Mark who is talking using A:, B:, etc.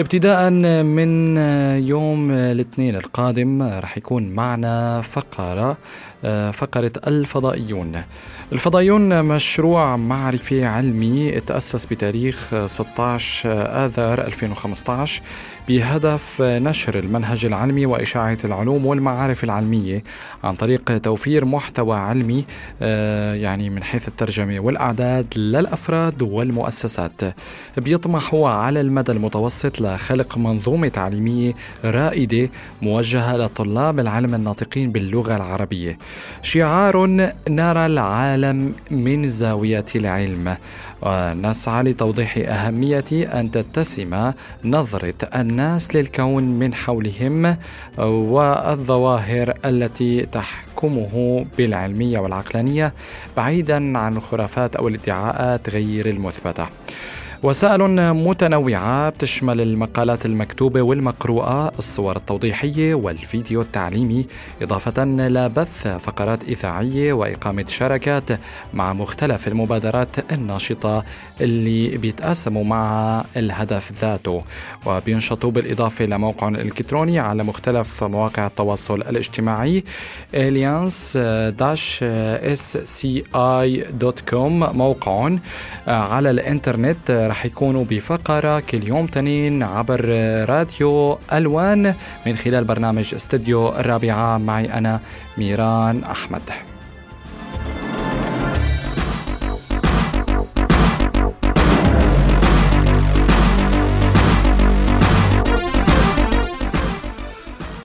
A: ابتداء من يوم الاثنين القادم رح يكون معنا فقرة الفضائيون. الفضائيون مشروع معرفي علمي تأسس بتاريخ 16 آذار 2015 بهدف نشر المنهج العلمي وإشاعة العلوم والمعارف العلمية عن طريق توفير محتوى علمي يعني من حيث الترجمة والأعداد للأفراد والمؤسسات. بيطمح هو على المدى المتوسط لخلق منظومة تعليمية رائدة موجهة لطلاب العلم الناطقين باللغة العربية. شعار نرى العالم من زاوية العلم، ونسعى لتوضيح أهمية أن تتسم نظرة الناس للكون من حولهم والظواهر التي تحكمه بالعلمية والعقلانية بعيدا عن الخرافات أو الادعاءات غير المثبتة. وسائل متنوعة بتشمل المقالات المكتوبة والمقروءة، الصور التوضيحية والفيديو التعليمي، إضافة لبث فقرات إذاعية وإقامة شراكات مع مختلف المبادرات الناشطة اللي بيتقاسموا مع الهدف ذاته، وبينشطوا بالإضافة لموقع إلكتروني على مختلف مواقع التواصل الاجتماعي alliance-sci.com موقع على الإنترنت. رح يكونوا بفقرة كل يوم تنين عبر راديو ألوان من خلال برنامج استوديو الرابعة معي أنا ميران أحمد.